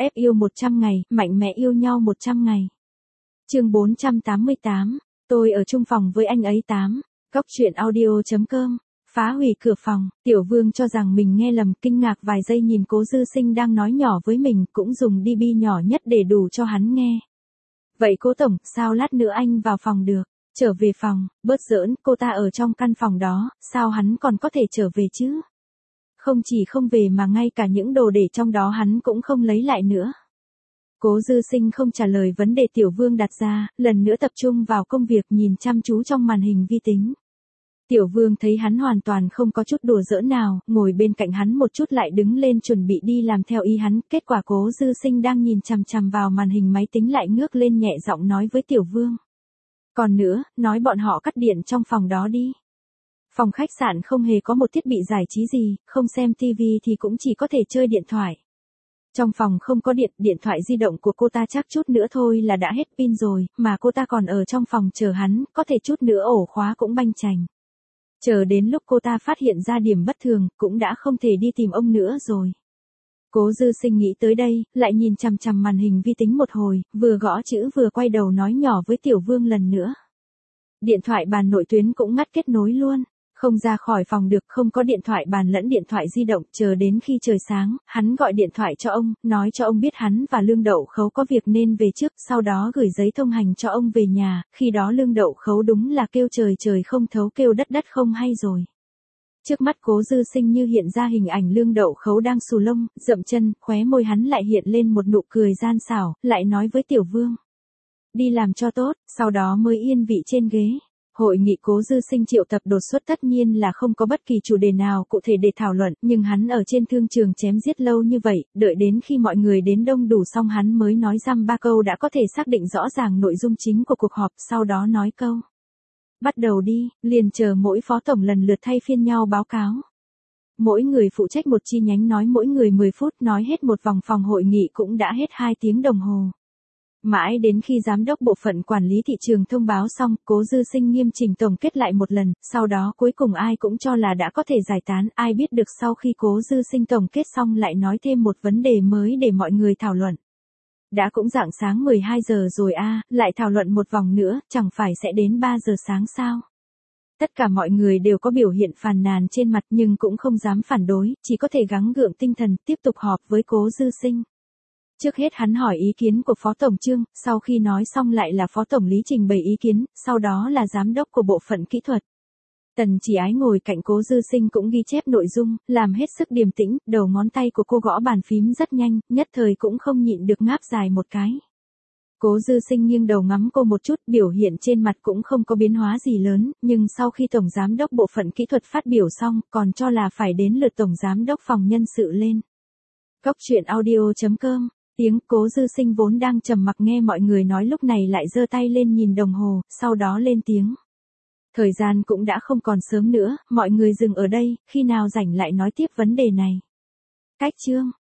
Ép yêu 100 ngày, mạnh mẽ yêu nhau 100 ngày. Chương 488, tôi ở chung phòng với anh ấy 8. Góc truyện audio.com. Phá hủy cửa phòng, Tiểu Vương cho rằng mình nghe lầm, kinh ngạc vài giây nhìn Cố Dư Sinh đang nói nhỏ với mình, cũng dùng DB nhỏ nhất để đủ cho hắn nghe. Vậy Cố tổng, sao lát nữa anh vào phòng được? Trở về phòng, bớt giỡn, cô ta ở trong căn phòng đó, sao hắn còn có thể trở về chứ? Không chỉ không về mà ngay cả những đồ để trong đó hắn cũng không lấy lại nữa. Cố Dư Sinh không trả lời vấn đề Tiểu Vương đặt ra, lần nữa tập trung vào công việc nhìn chăm chú trong màn hình vi tính. Tiểu Vương thấy hắn hoàn toàn không có chút đùa giỡn nào, ngồi bên cạnh hắn một chút lại đứng lên chuẩn bị đi làm theo ý hắn, kết quả Cố Dư Sinh đang nhìn chằm chằm vào màn hình máy tính lại ngước lên nhẹ giọng nói với Tiểu Vương. Còn nữa, nói bọn họ cắt điện trong phòng đó đi. Phòng khách sạn không hề có một thiết bị giải trí gì, không xem TV thì cũng chỉ có thể chơi điện thoại. Trong phòng không có điện, điện thoại di động của cô ta chắc chút nữa thôi là đã hết pin rồi, mà cô ta còn ở trong phòng chờ hắn, có thể chút nữa ổ khóa cũng banh chành. Chờ đến lúc cô ta phát hiện ra điểm bất thường, cũng đã không thể đi tìm ông nữa rồi. Cố Dư Sinh nghĩ tới đây, lại nhìn chằm chằm màn hình vi tính một hồi, vừa gõ chữ vừa quay đầu nói nhỏ với Tiểu Vương lần nữa. Điện thoại bàn nội tuyến cũng ngắt kết nối luôn. Không ra khỏi phòng được, không có điện thoại bàn lẫn điện thoại di động, chờ đến khi trời sáng, hắn gọi điện thoại cho ông, nói cho ông biết hắn và Lương Đậu Khấu có việc nên về trước, sau đó gửi giấy thông hành cho ông về nhà, khi đó Lương Đậu Khấu đúng là kêu trời trời không thấu kêu đất đất không hay rồi. Trước mắt Cố Dư Sinh như hiện ra hình ảnh Lương Đậu Khấu đang xù lông, dậm chân, khóe môi hắn lại hiện lên một nụ cười gian xảo, lại nói với Tiểu Vương. Đi làm cho tốt, sau đó mới yên vị trên ghế. Hội nghị Cố Dư Sinh triệu tập đột xuất tất nhiên là không có bất kỳ chủ đề nào cụ thể để thảo luận, nhưng hắn ở trên thương trường chém giết lâu như vậy, đợi đến khi mọi người đến đông đủ xong hắn mới nói dăm ba câu đã có thể xác định rõ ràng nội dung chính của cuộc họp, sau đó nói câu. Bắt đầu đi, liền chờ mỗi phó tổng lần lượt thay phiên nhau báo cáo. Mỗi người phụ trách một chi nhánh nói mỗi người 10 phút, nói hết một vòng phòng hội nghị cũng đã hết 2 tiếng đồng hồ. Mãi đến khi giám đốc bộ phận quản lý thị trường thông báo xong, Cố Dư Sinh nghiêm chỉnh tổng kết lại một lần, sau đó cuối cùng ai cũng cho là đã có thể giải tán, ai biết được sau khi Cố Dư Sinh tổng kết xong lại nói thêm một vấn đề mới để mọi người thảo luận. Đã cũng rạng sáng 12 giờ rồi lại thảo luận một vòng nữa, chẳng phải sẽ đến 3 giờ sáng sao? Tất cả mọi người đều có biểu hiện phàn nàn trên mặt nhưng cũng không dám phản đối, chỉ có thể gắng gượng tinh thần tiếp tục họp với Cố Dư Sinh. Trước hết hắn hỏi ý kiến của Phó Tổng Trương, sau khi nói xong lại là Phó Tổng Lý trình bày ý kiến, sau đó là Giám đốc của bộ phận kỹ thuật. Tần Chỉ Ái ngồi cạnh Cố Dư Sinh cũng ghi chép nội dung, làm hết sức điềm tĩnh, đầu ngón tay của cô gõ bàn phím rất nhanh, nhất thời cũng không nhịn được ngáp dài một cái. Cố Dư Sinh nghiêng đầu ngắm cô một chút, biểu hiện trên mặt cũng không có biến hóa gì lớn, nhưng sau khi Tổng Giám đốc bộ phận kỹ thuật phát biểu xong, còn cho là phải đến lượt Tổng Giám đốc phòng nhân sự lên. Góc truyện audio.com. Tiếng Cố Dư Sinh vốn đang trầm mặc nghe mọi người nói lúc này lại giơ tay lên nhìn đồng hồ, sau đó lên tiếng. Thời gian cũng đã không còn sớm nữa, mọi người dừng ở đây, khi nào rảnh lại nói tiếp vấn đề này. Cách chương.